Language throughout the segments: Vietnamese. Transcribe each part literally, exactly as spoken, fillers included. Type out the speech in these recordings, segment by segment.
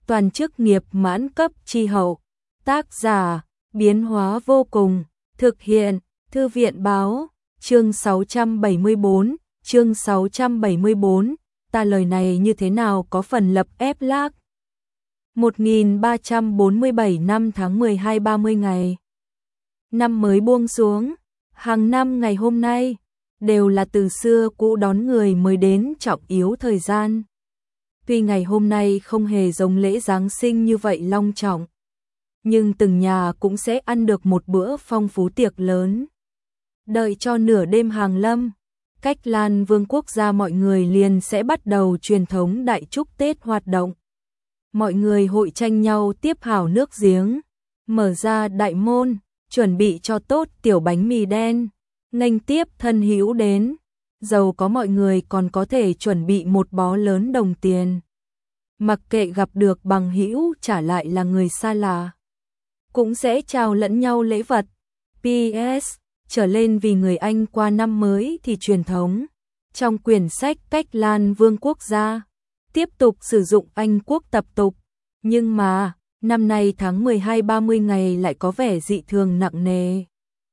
toàn chức nghiệp mãn cấp chi hậu. Tác giả, biến hóa vô cùng, thực hiện, Thư viện báo, chương sáu trăm bảy mươi bốn, chương sáu trăm bảy mươi bốn, ta lời này như thế nào có phần lập ép lác. một nghìn ba trăm bốn mươi bảy năm tháng mười hai ba mươi ngày. Năm mới buông xuống, hàng năm ngày hôm nay, đều là từ xưa cũ đón người mới đến trọng yếu thời gian. Tuy ngày hôm nay không hề giống lễ Giáng sinh như vậy long trọng, nhưng từng nhà cũng sẽ ăn được một bữa phong phú tiệc lớn. Đợi cho nửa đêm hàng lâm, Cách Lan Vương quốc gia mọi người liền sẽ bắt đầu truyền thống đại chúc Tết hoạt động. Mọi người hội tranh nhau tiếp hảo nước giếng, mở ra đại môn, chuẩn bị cho tốt tiểu bánh mì đen, nghênh tiếp thân hữu đến. Giàu có mọi người còn có thể chuẩn bị một bó lớn đồng tiền. Mặc kệ gặp được bằng hữu trả lại là người xa lạ, cũng sẽ trao lẫn nhau lễ vật. pê ét trở lên vì người Anh qua năm mới thì truyền thống. Trong quyển sách Cách Lan Vương quốc gia, tiếp tục sử dụng Anh quốc tập tục. Nhưng mà, năm nay tháng mười hai ba mươi ngày lại có vẻ dị thường nặng nề.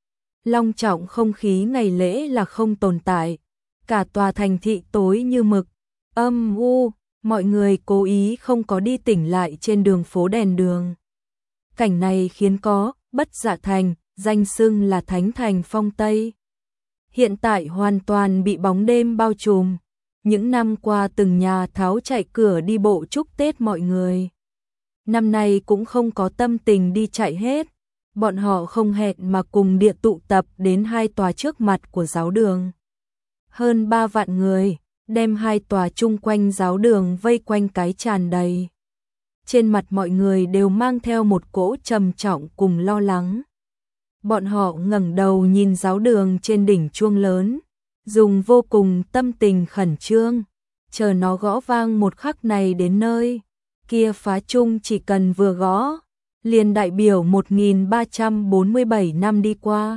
Long trọng không khí ngày lễ là không tồn tại. Cả tòa thành thị tối như mực, âm u, mọi người cố ý không có đi tỉnh lại trên đường phố đèn đường. Cảnh này khiến có Bất Dạ Thành, danh xưng là Thánh Thành Phong Tây, hiện tại hoàn toàn bị bóng đêm bao trùm. Những năm qua từng nhà tháo chạy cửa đi bộ chúc Tết mọi người. Năm nay cũng không có tâm tình đi chạy hết. Bọn họ không hẹn mà cùng địa tụ tập đến hai tòa trước mặt của giáo đường. Hơn ba vạn người, đem hai tòa chung quanh giáo đường vây quanh cái tràn đầy. Trên mặt mọi người đều mang theo một cỗ trầm trọng cùng lo lắng. Bọn họ ngẩng đầu nhìn giáo đường trên đỉnh chuông lớn, dùng vô cùng tâm tình khẩn trương, chờ nó gõ vang một khắc này đến nơi. Kia phá chung chỉ cần vừa gõ, liền đại biểu một nghìn ba trăm bốn mươi bảy năm đi qua.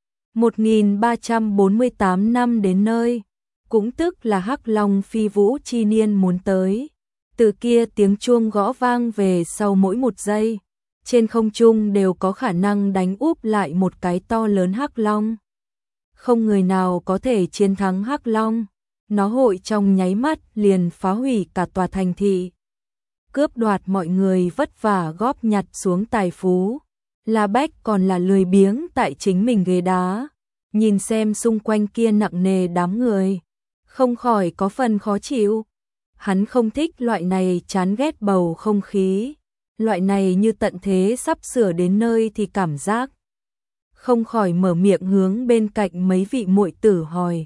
một nghìn ba trăm bốn mươi tám năm đến nơi, cũng tức là Hắc Long Phi Vũ chi niên muốn tới. Từ kia tiếng chuông gõ vang về sau mỗi một giây, trên không trung đều có khả năng đánh úp lại một cái to lớn Hắc Long. Không người nào có thể chiến thắng Hắc Long, nó hội trong nháy mắt liền phá hủy cả tòa thành thị, cướp đoạt mọi người vất vả góp nhặt xuống tài phú. La Bách còn là lười biếng tại chính mình ghế đá, nhìn xem xung quanh kia nặng nề đám người, không khỏi có phần khó chịu. Hắn không thích loại này chán ghét bầu không khí, loại này như tận thế sắp sửa đến nơi thì cảm giác. Không khỏi mở miệng hướng bên cạnh mấy vị muội tử hỏi.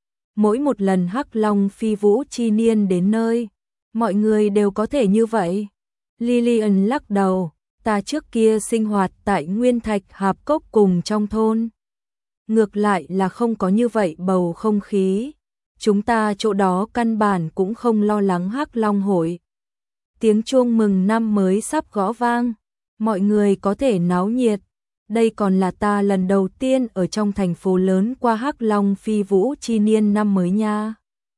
Mỗi một lần Hắc Long Phi Vũ chi niên đến nơi, mọi người đều có thể như vậy. Lillian lắc đầu, ta trước kia sinh hoạt tại Nguyên Thạch Hạp Cốc cùng trong thôn. Ngược lại là không có như vậy bầu không khí. Chúng ta chỗ đó căn bản cũng không lo lắng Hắc Long hội. Tiếng chuông mừng năm mới sắp gõ vang, mọi người có thể náo nhiệt. Đây còn là ta lần đầu tiên ở trong thành phố lớn qua Hắc Long Phi Vũ chi niên năm mới nha.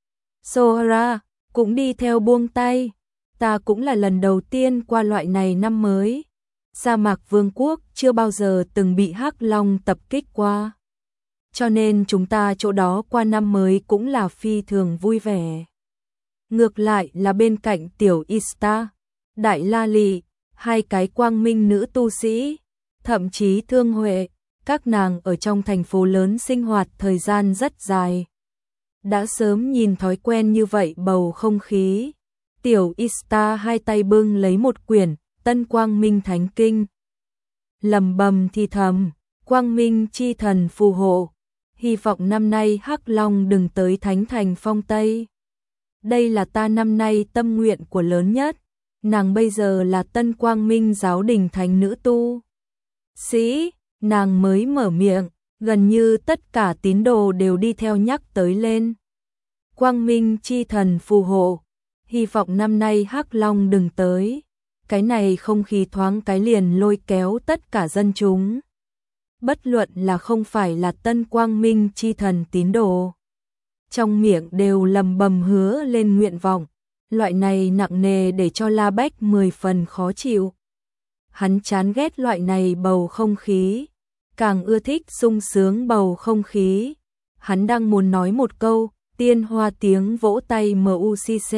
Sohara cũng đi theo buông tay, ta cũng là lần đầu tiên qua loại này năm mới. Sa mạc Vương quốc chưa bao giờ từng bị Hắc Long tập kích qua, cho nên chúng ta chỗ đó qua năm mới cũng là phi thường vui vẻ. Ngược lại là bên cạnh tiểu Ista, Đại La Lị, hai cái quang minh nữ tu sĩ, thậm chí Thương Huệ, các nàng ở trong thành phố lớn sinh hoạt thời gian rất dài, đã sớm nhìn thói quen như vậy bầu không khí. Tiểu Ista hai tay bưng lấy một quyển Tân Quang Minh Thánh Kinh, lẩm bẩm thì thầm, Quang Minh chi thần phù hộ, hy vọng năm nay Hắc Long đừng tới Thánh Thành Phong Tây. Đây là ta năm nay tâm nguyện của lớn nhất. Nàng bây giờ là Tân Quang Minh giáo đình thánh nữ tu sĩ, nàng mới mở miệng, gần như tất cả tín đồ đều đi theo nhắc tới lên. Quang Minh chi thần phù hộ, hy vọng năm nay Hắc Long đừng tới. Cái này không khí thoáng cái liền lôi kéo tất cả dân chúng. Bất luận là không phải là Tân Quang Minh chi thần tín đồ, trong miệng đều lầm bầm hứa lên nguyện vọng. Loại này nặng nề để cho La Bách mười phần khó chịu. Hắn chán ghét loại này bầu không khí, càng ưa thích sung sướng bầu không khí. Hắn đang muốn nói một câu, tiên hoa tiếng vỗ tay múc.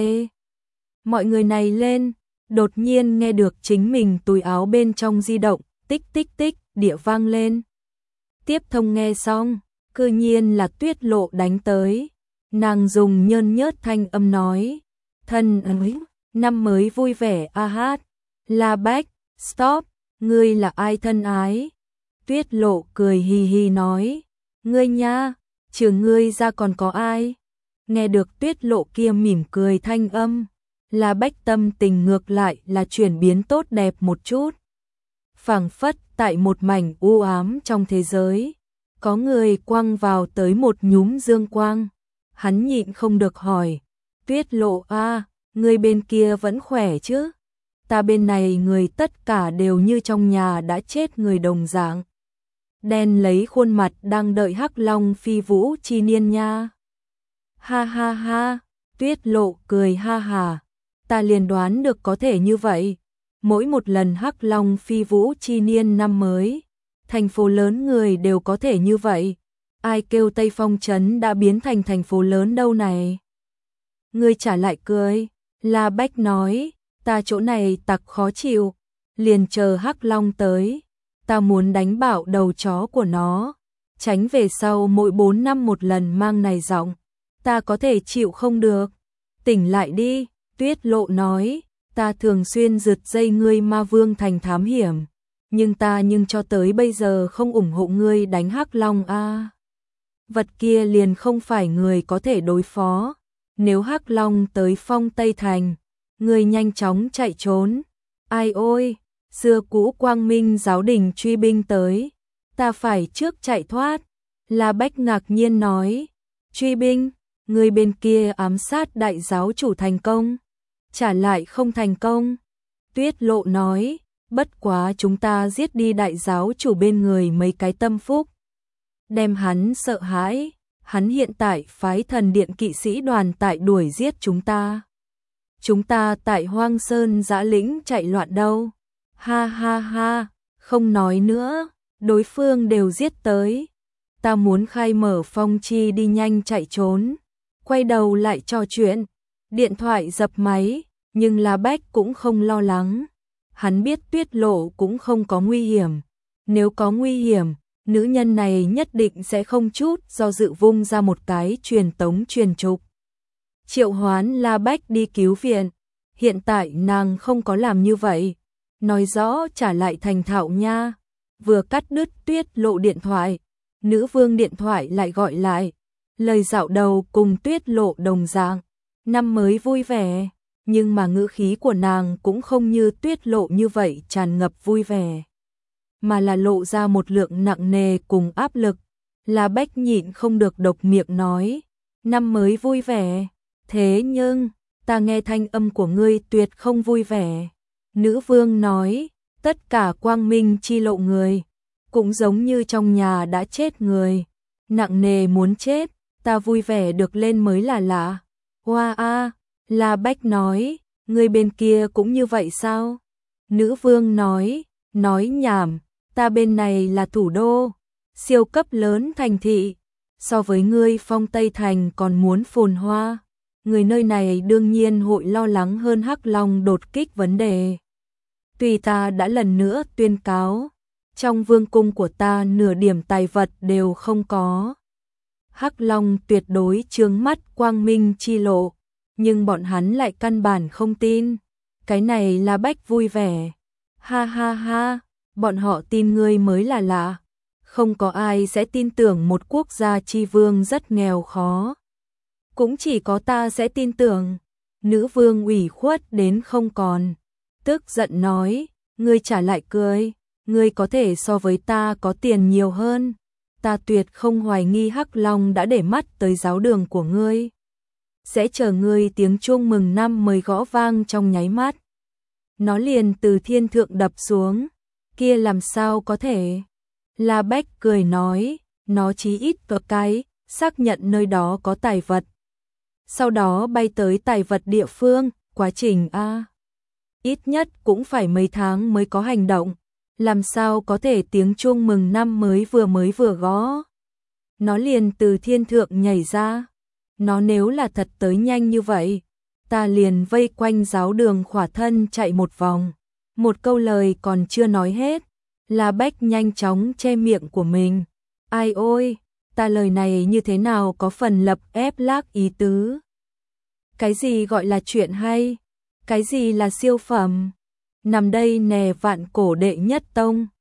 Mọi người này lên, đột nhiên nghe được chính mình túi áo bên trong di động, tích tích tích, địa vang lên. Tiếp thông nghe xong, cư nhiên là Tuyết Lộ đánh tới. Nàng dùng nhơn nhớt thanh âm nói, thân ơi, năm mới vui vẻ a hát. La Bách, stop, ngươi là ai thân ái? Tuyết Lộ cười hì hì nói, ngươi nha, trừ ngươi ra còn có ai? Nghe được Tuyết Lộ kia mỉm cười thanh âm, La Bách tâm tình ngược lại là chuyển biến tốt đẹp một chút. Phảng phất tại một mảnh u ám trong thế giới, có người quăng vào tới một nhúm dương quang. Hắn nhịn không được hỏi, Tuyết Lộ a, người bên kia vẫn khỏe chứ? Ta bên này người tất cả đều như trong nhà đã chết người đồng dạng. Đen lấy khuôn mặt đang đợi Hắc Long phi vũ chi niên nha. Ha ha ha, Tuyết Lộ cười ha hà, ta liền đoán được có thể như vậy. Mỗi một lần Hắc Long phi vũ chi niên năm mới, thành phố lớn người đều có thể như vậy. Ai kêu Tây Phong Trấn đã biến thành thành phố lớn đâu này? Ngươi trả lại cười, La Bách nói, ta chỗ này tặc khó chịu, liền chờ Hắc Long tới, ta muốn đánh bạo đầu chó của nó, tránh về sau mỗi bốn năm một lần mang này giọng, ta có thể chịu không được. Tỉnh lại đi, Tuyết Lộ nói, ta thường xuyên rượt dây ngươi Ma Vương thành thám hiểm, nhưng ta nhưng cho tới bây giờ không ủng hộ ngươi đánh Hắc Long a. Vật kia liền không phải người có thể đối phó, nếu Hắc Long tới Phong Tây Thành, ngươi nhanh chóng chạy trốn. Ai ôi, xưa cũ Quang Minh giáo đình truy binh tới, ta phải trước chạy thoát. La Bách ngạc nhiên nói, truy binh, người bên kia ám sát đại giáo chủ thành công, trả lại không thành công. Tuyết Lộ nói, bất quá chúng ta giết đi đại giáo chủ bên người mấy cái tâm phúc, đem hắn sợ hãi, hắn hiện tại phái thần điện kỵ sĩ đoàn tại đuổi giết chúng ta. Chúng ta tại Hoang Sơn Dã Lĩnh chạy loạn đâu. Ha ha ha, không nói nữa, đối phương đều giết tới. Ta muốn khai mở phong chi đi nhanh chạy trốn, quay đầu lại trò chuyện. Điện thoại dập máy, nhưng La Bách cũng không lo lắng. Hắn biết Tuyết Lộ cũng không có nguy hiểm. Nếu có nguy hiểm, nữ nhân này nhất định sẽ không chút do dự vung ra một cái truyền tống truyền trục. Triệu hoán La Bách đi cứu viện. Hiện tại nàng không có làm như vậy. Nói rõ trả lại thành thạo nha. Vừa cắt đứt Tuyết Lộ điện thoại, nữ vương điện thoại lại gọi lại. Lời dạo đầu cùng Tuyết Lộ đồng dạng. Năm mới vui vẻ. Nhưng mà ngữ khí của nàng cũng không như Tuyết Lộ như vậy tràn ngập vui vẻ, mà là lộ ra một lượng nặng nề cùng áp lực. La Bách nhịn không được độc miệng nói, năm mới vui vẻ, thế nhưng, ta nghe thanh âm của ngươi tuyệt không vui vẻ. Nữ vương nói, tất cả Quang Minh chi lộ người, cũng giống như trong nhà đã chết người, nặng nề muốn chết, ta vui vẻ được lên mới là lạ. Hoa a, La Bách nói, người bên kia cũng như vậy sao? Nữ vương nói, nói nhảm, ta bên này là thủ đô, siêu cấp lớn thành thị, so với ngươi Phong Tây Thành còn muốn phồn hoa, người nơi này đương nhiên hội lo lắng hơn Hắc Long đột kích vấn đề. Tuy ta đã lần nữa tuyên cáo, trong vương cung của ta nửa điểm tài vật đều không có. Hắc Long tuyệt đối chướng mắt Quang Minh chi lộ, nhưng bọn hắn lại căn bản không tin. Cái này là Bách vui vẻ. Ha ha ha, bọn họ tin ngươi mới là lạ. Không có ai sẽ tin tưởng một quốc gia chi vương rất nghèo khó. Cũng chỉ có ta sẽ tin tưởng. Nữ vương ủy khuất đến không còn. Tức giận nói, ngươi trả lại cười. Ngươi có thể so với ta có tiền nhiều hơn. Ta tuyệt không hoài nghi Hắc Long đã để mắt tới giáo đường của ngươi. Sẽ chờ ngươi tiếng chuông mừng năm mới gõ vang trong nháy mắt. Nó liền từ thiên thượng đập xuống. Kia làm sao có thể? La Bách cười nói, nó chí ít có cái, xác nhận nơi đó có tài vật. Sau đó bay tới tài vật địa phương, quá trình a, ít nhất cũng phải mấy tháng mới có hành động, làm sao có thể tiếng chuông mừng năm mới vừa mới vừa gõ. Nó liền từ thiên thượng nhảy ra. Nó nếu là thật tới nhanh như vậy, ta liền vây quanh giáo đường khỏa thân chạy một vòng. Một câu lời còn chưa nói hết, La Bách nhanh chóng che miệng của mình. Ai ôi, ta lời này như thế nào có phần lập ép lác ý tứ. Cái gì gọi là chuyện hay? Cái gì là siêu phẩm? Nằm đây nè vạn cổ đệ nhất tông,